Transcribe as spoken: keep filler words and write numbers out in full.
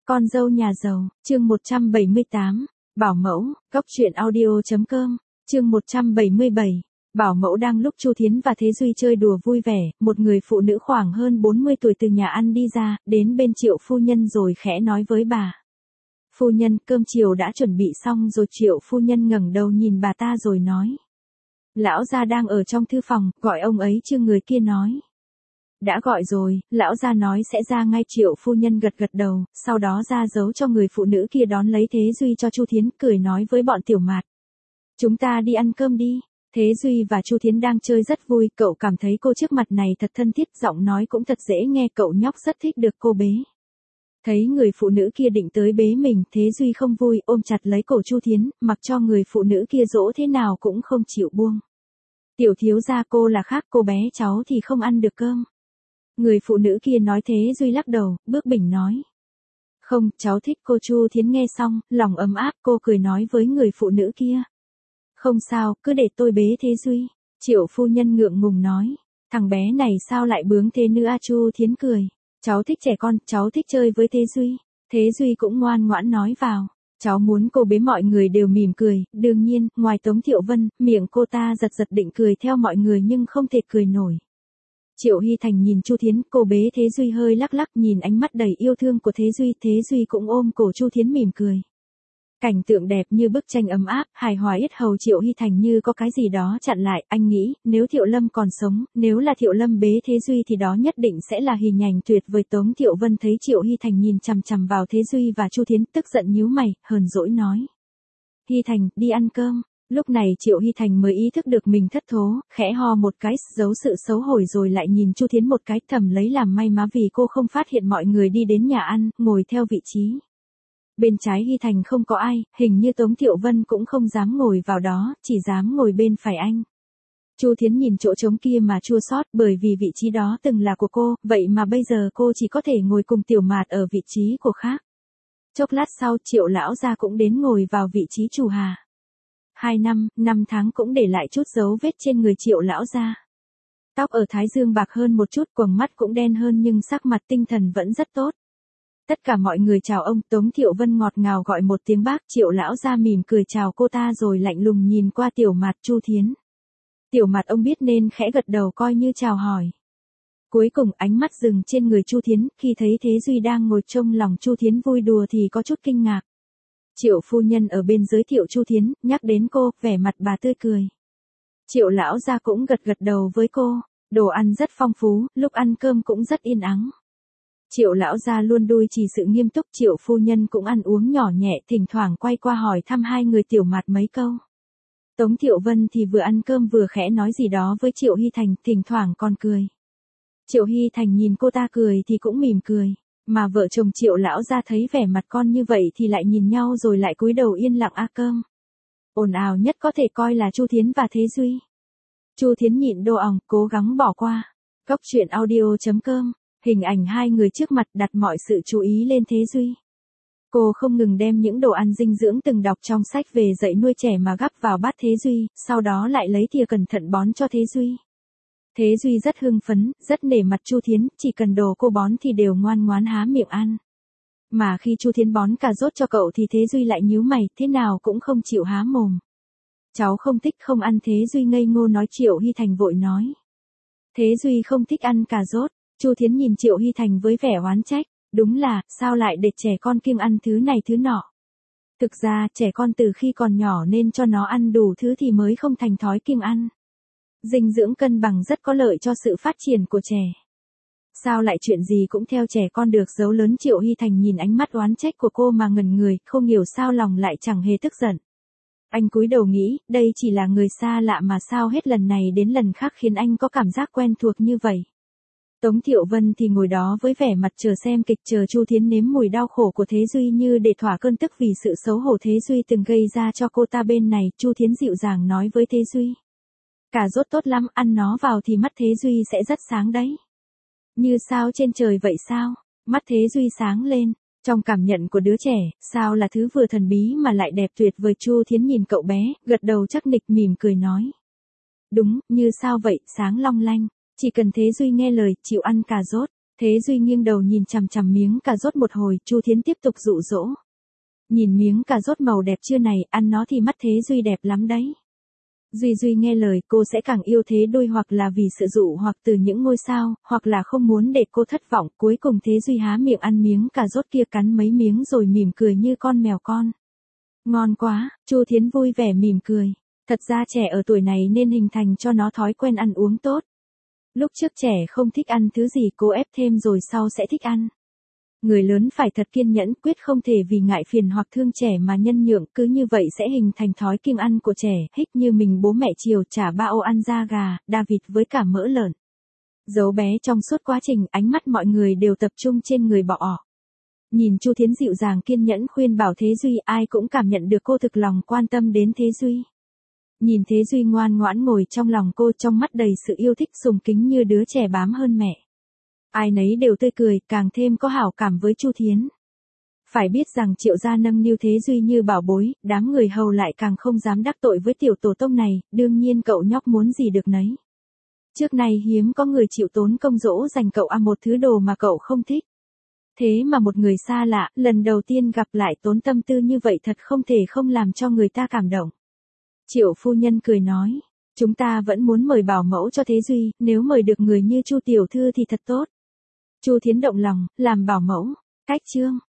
Con dâu nhà giàu, chương một trăm bảy mươi tám, Bảo mẫu, góc truyện audio chấm com, chương một trăm bảy mươi bảy. Bảo mẫu đang lúc Chu Thiến và Thế Duy chơi đùa vui vẻ, một người phụ nữ khoảng hơn bốn mươi tuổi từ nhà ăn đi ra, đến bên Triệu phu nhân rồi khẽ nói với bà. Phu nhân, cơm chiều đã chuẩn bị xong rồi. Triệu phu nhân ngẩng đầu nhìn bà ta rồi nói. Lão gia đang ở trong thư phòng, gọi ông ấy chưa? Người kia nói. Đã gọi rồi, lão gia nói sẽ ra ngay. Triệu phu nhân gật gật đầu, sau đó ra dấu cho người phụ nữ kia đón lấy Thế Duy cho Chu Thiến, cười nói với bọn Tiểu Mạt. Chúng ta đi ăn cơm đi. Thế Duy và Chu Thiến đang chơi rất vui, cậu cảm thấy cô trước mặt này thật thân thiết, giọng nói cũng thật dễ nghe, cậu nhóc rất thích được cô bế. Thấy người phụ nữ kia định tới bế mình, Thế Duy không vui, ôm chặt lấy cổ Chu Thiến, mặc cho người phụ nữ kia dỗ thế nào cũng không chịu buông. Tiểu thiếu gia, cô là khác, cô bé cháu thì không ăn được cơm. Người phụ nữ kia nói. Thế Duy lắc đầu, bước bỉnh nói. Không, cháu thích cô. Chu Thiến nghe xong, lòng ấm áp, cô cười nói với người phụ nữ kia. Không sao, cứ để tôi bế Thế Duy. Triệu phu nhân ngượng ngùng nói. Thằng bé này sao lại bướng thế nữa à? Chu Thiến cười. Cháu thích trẻ con, cháu thích chơi với Thế Duy. Thế Duy cũng ngoan ngoãn nói vào. Cháu muốn cô bế. Mọi người đều mỉm cười, đương nhiên, ngoài Tống Thiệu Vân, miệng cô ta giật giật định cười theo mọi người nhưng không thể cười nổi. Triệu Hy Thành nhìn Chu Thiến, cô bế Thế Duy hơi lắc lắc, nhìn ánh mắt đầy yêu thương của Thế Duy, Thế Duy cũng ôm cổ Chu Thiến mỉm cười. Cảnh tượng đẹp như bức tranh ấm áp, hài hòa yết hầu. Triệu Hy Thành như có cái gì đó chặn lại, anh nghĩ, nếu Thiệu Lâm còn sống, nếu là Thiệu Lâm bế Thế Duy thì đó nhất định sẽ là hình ảnh tuyệt vời. Tống Thiệu Vân thấy Triệu Hy Thành nhìn chằm chằm vào Thế Duy và Chu Thiến, tức giận nhíu mày, hờn dỗi nói. Hy Thành, đi ăn cơm. Lúc này Triệu Hy Thành mới ý thức được mình thất thố, khẽ ho một cái, giấu sự xấu hổ rồi lại nhìn Chu Thiến một cái, thầm lấy làm may má vì cô không phát hiện mọi người đi đến nhà ăn, ngồi theo vị trí. Bên trái Hy Thành không có ai, hình như Tống Thiệu Vân cũng không dám ngồi vào đó, chỉ dám ngồi bên phải anh. Chu Thiến nhìn chỗ trống kia mà chua xót, bởi vì vị trí đó từng là của cô, vậy mà bây giờ cô chỉ có thể ngồi cùng Tiểu Mạt ở vị trí của khác. Chốc lát sau, Triệu lão gia cũng đến ngồi vào vị trí chủ hà. Hai năm, năm tháng cũng để lại chút dấu vết trên người Triệu lão gia. Tóc ở thái dương bạc hơn một chút, quầng mắt cũng đen hơn nhưng sắc mặt tinh thần vẫn rất tốt. Tất cả mọi người chào ông. Tống Thiệu Vân ngọt ngào gọi một tiếng bác. Triệu lão gia mỉm cười chào cô ta rồi lạnh lùng nhìn qua Tiểu Mạt, Chu Thiến. Tiểu Mạt ông biết nên khẽ gật đầu coi như chào hỏi. Cuối cùng ánh mắt dừng trên người Chu Thiến, khi thấy Thế Duy đang ngồi trông lòng Chu Thiến vui đùa thì có chút kinh ngạc. Triệu phu nhân ở bên giới thiệu Chu Thiến, nhắc đến cô, vẻ mặt bà tươi cười. Triệu lão gia cũng gật gật đầu với cô, đồ ăn rất phong phú, lúc ăn cơm cũng rất yên ắng. Triệu lão gia luôn đuôi chỉ sự nghiêm túc, Triệu phu nhân cũng ăn uống nhỏ nhẹ, thỉnh thoảng quay qua hỏi thăm hai người Tiểu Mạt mấy câu. Tống Thiệu Vân thì vừa ăn cơm vừa khẽ nói gì đó với Triệu Hy Thành, thỉnh thoảng còn cười. Triệu Hy Thành nhìn cô ta cười thì cũng mỉm cười, mà vợ chồng Triệu lão gia thấy vẻ mặt con như vậy thì lại nhìn nhau rồi lại cúi đầu yên lặng ăn cơm. Ồn ào nhất có thể coi là Chu Thiến và Thế Duy. Chu Thiến nhịn đồ ỏng, cố gắng bỏ qua. Góc truyện audio chấm com. Hình ảnh hai người trước mặt đặt mọi sự chú ý lên Thế Duy. Cô không ngừng đem những đồ ăn dinh dưỡng từng đọc trong sách về dạy nuôi trẻ mà gắp vào bát Thế Duy, sau đó lại lấy thìa cẩn thận bón cho Thế Duy. Thế Duy rất hưng phấn, rất nể mặt Chu Thiến, chỉ cần đồ cô bón thì đều ngoan ngoãn há miệng ăn. Mà khi Chu Thiến bón cà rốt cho cậu thì Thế Duy lại nhíu mày, thế nào cũng không chịu há mồm. Cháu không thích, không ăn. Thế Duy ngây ngô nói. Triệu Hy Thành vội nói. Thế Duy không thích ăn cà rốt. Chu Thiến nhìn Triệu Hy Thành với vẻ oán trách, đúng là, sao lại để trẻ con kiêng ăn thứ này thứ nọ. Thực ra, trẻ con từ khi còn nhỏ nên cho nó ăn đủ thứ thì mới không thành thói kiêng ăn. Dinh dưỡng cân bằng rất có lợi cho sự phát triển của trẻ. Sao lại chuyện gì cũng theo trẻ con được giấu lớn. Triệu Hy Thành nhìn ánh mắt oán trách của cô mà ngẩn người, không hiểu sao lòng lại chẳng hề tức giận. Anh cúi đầu nghĩ, đây chỉ là người xa lạ mà sao hết lần này đến lần khác khiến anh có cảm giác quen thuộc như vậy. Tống Thiệu Vân thì ngồi đó với vẻ mặt chờ xem kịch, chờ Chu Thiến nếm mùi đau khổ của Thế Duy như để thỏa cơn tức vì sự xấu hổ Thế Duy từng gây ra cho cô ta. Bên này, Chu Thiến dịu dàng nói với Thế Duy. Cà rốt tốt lắm, ăn nó vào thì mắt Thế Duy sẽ rất sáng đấy. Như sao trên trời vậy sao? Mắt Thế Duy sáng lên. Trong cảm nhận của đứa trẻ, sao là thứ vừa thần bí mà lại đẹp tuyệt vời. Chu Thiến nhìn cậu bé, gật đầu chắc nịch, mỉm cười nói. Đúng, như sao vậy, sáng long lanh. Chỉ cần Thế Duy nghe lời, chịu ăn cà rốt. Thế Duy nghiêng đầu nhìn chằm chằm miếng cà rốt một hồi, Chu Thiến tiếp tục dụ dỗ. Nhìn miếng cà rốt màu đẹp chưa này, ăn nó thì mắt Thế Duy đẹp lắm đấy. Duy Duy nghe lời cô sẽ càng yêu Thế Đôi, hoặc là vì sự dụ hoặc từ những ngôi sao, hoặc là không muốn để cô thất vọng. Cuối cùng Thế Duy há miệng ăn miếng cà rốt kia, cắn mấy miếng rồi mỉm cười như con mèo con. Ngon quá, Chu Thiến vui vẻ mỉm cười. Thật ra trẻ ở tuổi này nên hình thành cho nó thói quen ăn uống tốt. Lúc trước trẻ không thích ăn thứ gì cô ép thêm rồi sau sẽ thích ăn. Người lớn phải thật kiên nhẫn, quyết không thể vì ngại phiền hoặc thương trẻ mà nhân nhượng, cứ như vậy sẽ hình thành thói kiêng ăn của trẻ, hích như mình bố mẹ chiều chả ba ô ăn da gà, đa vịt với cả mỡ lợn. Giấu bé trong suốt quá trình, ánh mắt mọi người đều tập trung trên người bọ ỏ. Nhìn Chu Thiến dịu dàng kiên nhẫn khuyên bảo Thế Duy, ai cũng cảm nhận được cô thực lòng quan tâm đến Thế Duy. Nhìn Thế Duy ngoan ngoãn ngồi trong lòng cô, trong mắt đầy sự yêu thích sùng kính như đứa trẻ bám hơn mẹ. Ai nấy đều tươi cười, càng thêm có hảo cảm với Chu Thiến. Phải biết rằng Triệu gia nâng niu Thế Duy như bảo bối, đám người hầu lại càng không dám đắc tội với tiểu tổ tông này, đương nhiên cậu nhóc muốn gì được nấy. Trước này hiếm có người chịu tốn công dỗ dành cậu ăn một thứ đồ mà cậu không thích. Thế mà một người xa lạ, lần đầu tiên gặp lại tốn tâm tư như vậy thật không thể không làm cho người ta cảm động. Triệu phu nhân cười nói, chúng ta vẫn muốn mời bảo mẫu cho Thế Duy, nếu mời được người như Chu tiểu thư thì thật tốt. Chu Thiến động lòng, làm bảo mẫu, cách chương.